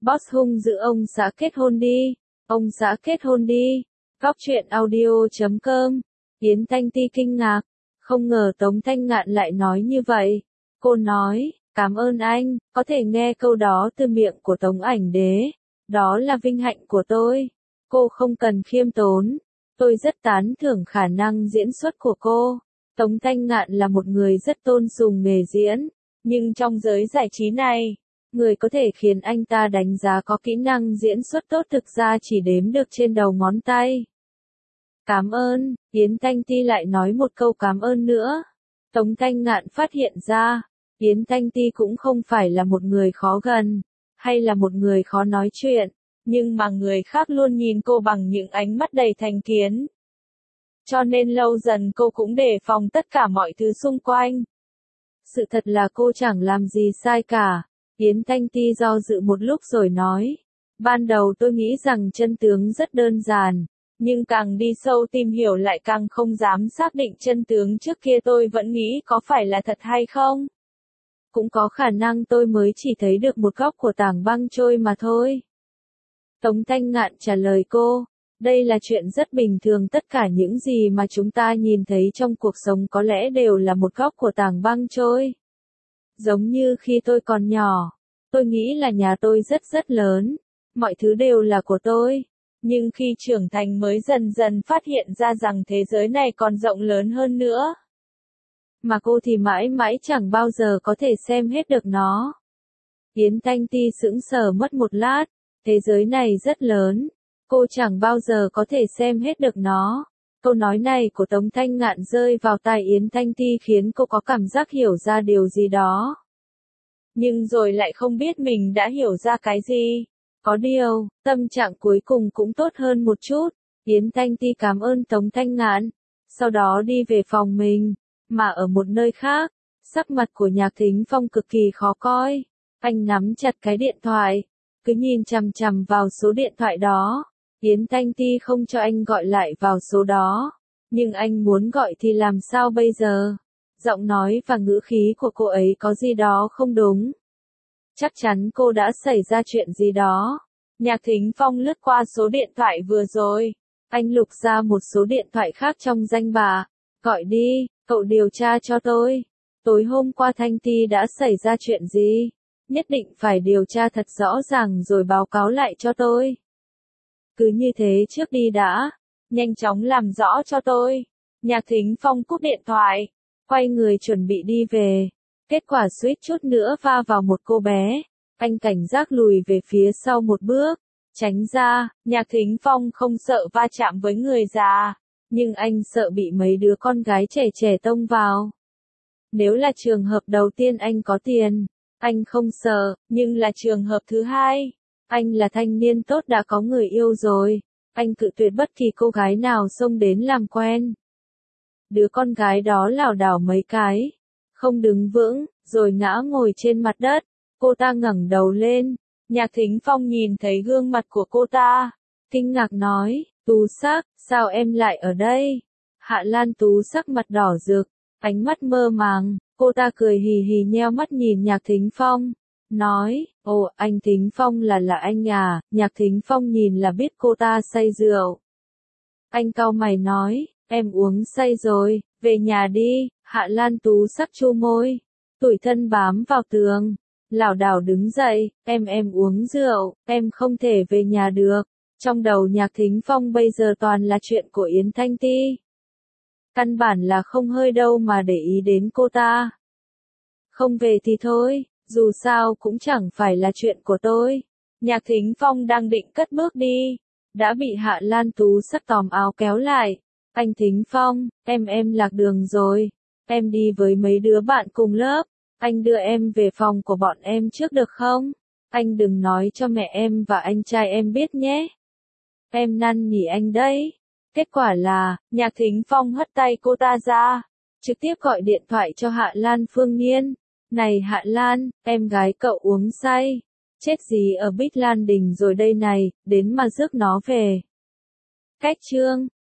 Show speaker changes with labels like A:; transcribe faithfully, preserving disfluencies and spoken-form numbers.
A: Boss hung dữ ông xã kết hôn đi, ông xã kết hôn đi. Góc truyện audio chấm com. Yến Thanh Ti kinh ngạc, không ngờ Tống Thanh Ngạn lại nói như vậy. Cô nói, cảm ơn anh, có thể nghe câu đó từ miệng của Tống Ảnh Đế. Đó là vinh hạnh của tôi. Cô không cần khiêm tốn. Tôi rất tán thưởng khả năng diễn xuất của cô. Tống Thanh Ngạn là một người rất tôn sùng nghề diễn. Nhưng trong giới giải trí này, người có thể khiến anh ta đánh giá có kỹ năng diễn xuất tốt thực ra chỉ đếm được trên đầu ngón tay. Cảm ơn, Yến Thanh Ti lại nói một câu cảm ơn nữa. Tống Thanh Ngạn phát hiện ra, Yến Thanh Ti cũng không phải là một người khó gần, hay là một người khó nói chuyện, nhưng mà người khác luôn nhìn cô bằng những ánh mắt đầy thành kiến. Cho nên lâu dần cô cũng đề phòng tất cả mọi thứ xung quanh. Sự thật là cô chẳng làm gì sai cả. Yến Thanh Ti do dự một lúc rồi nói. Ban đầu tôi nghĩ rằng chân tướng rất đơn giản, nhưng càng đi sâu tìm hiểu lại càng không dám xác định chân tướng trước kia tôi vẫn nghĩ có phải là thật hay không. Cũng có khả năng tôi mới chỉ thấy được một góc của tảng băng trôi mà thôi. Tống Thanh Ngạn trả lời cô. Đây là chuyện rất bình thường, tất cả những gì mà chúng ta nhìn thấy trong cuộc sống có lẽ đều là một góc của tảng băng trôi. Giống như khi tôi còn nhỏ, tôi nghĩ là nhà tôi rất rất lớn, mọi thứ đều là của tôi. Nhưng khi trưởng thành mới dần dần phát hiện ra rằng thế giới này còn rộng lớn hơn nữa. Mà cô thì mãi mãi chẳng bao giờ có thể xem hết được nó. Yến Thanh Ti sững sờ mất một lát, thế giới này rất lớn. Cô chẳng bao giờ có thể xem hết được nó. Câu nói này của Tống Thanh Ngạn rơi vào tai Yến Thanh Ti khiến cô có cảm giác hiểu ra điều gì đó. Nhưng rồi lại không biết mình đã hiểu ra cái gì. Có điều, tâm trạng cuối cùng cũng tốt hơn một chút. Yến Thanh Ti cảm ơn Tống Thanh Ngạn. Sau đó đi về phòng mình. Mà ở một nơi khác, sắc mặt của Nhạc Thính Phong cực kỳ khó coi. Anh nắm chặt cái điện thoại, cứ nhìn chằm chằm vào số điện thoại đó. Yến Thanh Ti không cho anh gọi lại vào số đó. Nhưng anh muốn gọi thì làm sao bây giờ? Giọng nói và ngữ khí của cô ấy có gì đó không đúng. Chắc chắn cô đã xảy ra chuyện gì đó. Nhạc Thính Phong lướt qua số điện thoại vừa rồi. Anh lục ra một số điện thoại khác trong danh bạ. Gọi đi, cậu điều tra cho tôi. Tối hôm qua Thanh Ti đã xảy ra chuyện gì? Nhất định phải điều tra thật rõ ràng rồi báo cáo lại cho tôi. Cứ như thế trước đi đã. Nhanh chóng làm rõ cho tôi. Nhạc Thính Phong cúp điện thoại. Quay người chuẩn bị đi về. Kết quả suýt chút nữa va vào một cô bé. Anh cảnh giác lùi về phía sau một bước. Tránh ra, Nhạc Thính Phong không sợ va chạm với người già. Nhưng anh sợ bị mấy đứa con gái trẻ trẻ tông vào. Nếu là trường hợp đầu tiên anh có tiền, anh không sợ, nhưng là trường hợp thứ hai. Anh là thanh niên tốt đã có người yêu rồi. Anh cự tuyệt bất kỳ cô gái nào xông đến làm quen. Đứa con gái đó lảo đảo mấy cái. Không đứng vững, rồi ngã ngồi trên mặt đất. Cô ta ngẩng đầu lên. Nhạc Thính Phong nhìn thấy gương mặt của cô ta. Kinh ngạc nói, Tú Sắc, sao em lại ở đây? Hạ Lan Tú Sắc mặt đỏ rực, ánh mắt mơ màng. Cô ta cười hì hì nheo mắt nhìn Nhạc Thính Phong. Nói, ồ, anh Thính Phong là là anh à? Nhạc Thính Phong nhìn là biết cô ta say rượu. Anh cau mày nói, em uống say rồi, về nhà đi. Hạ Lan Tú Sắc chu môi, tủi thân bám vào tường, lảo đảo đứng dậy, em em uống rượu, em không thể về nhà được. Trong đầu Nhạc Thính Phong bây giờ toàn là chuyện của Yến Thanh Ti. Căn bản là không hơi đâu mà để ý đến cô ta. Không về thì thôi. Dù sao cũng chẳng phải là chuyện của tôi. Nhạc Thính Phong đang định cất bước đi. Đã bị Hạ Lan Tú Sắc tòm áo kéo lại. Anh Thính Phong, em em lạc đường rồi. Em đi với mấy đứa bạn cùng lớp. Anh đưa em về phòng của bọn em trước được không? Anh đừng nói cho mẹ em và anh trai em biết nhé. Em năn nỉ anh đấy. Kết quả là, Nhạc Thính Phong hất tay cô ta ra. Trực tiếp gọi điện thoại cho Hạ Lan Phương Nhiên. Này Hạ Lan, em gái cậu uống say. Chết gì ở Bích Lan Đình rồi đây này, đến mà rước nó về. Cách chương.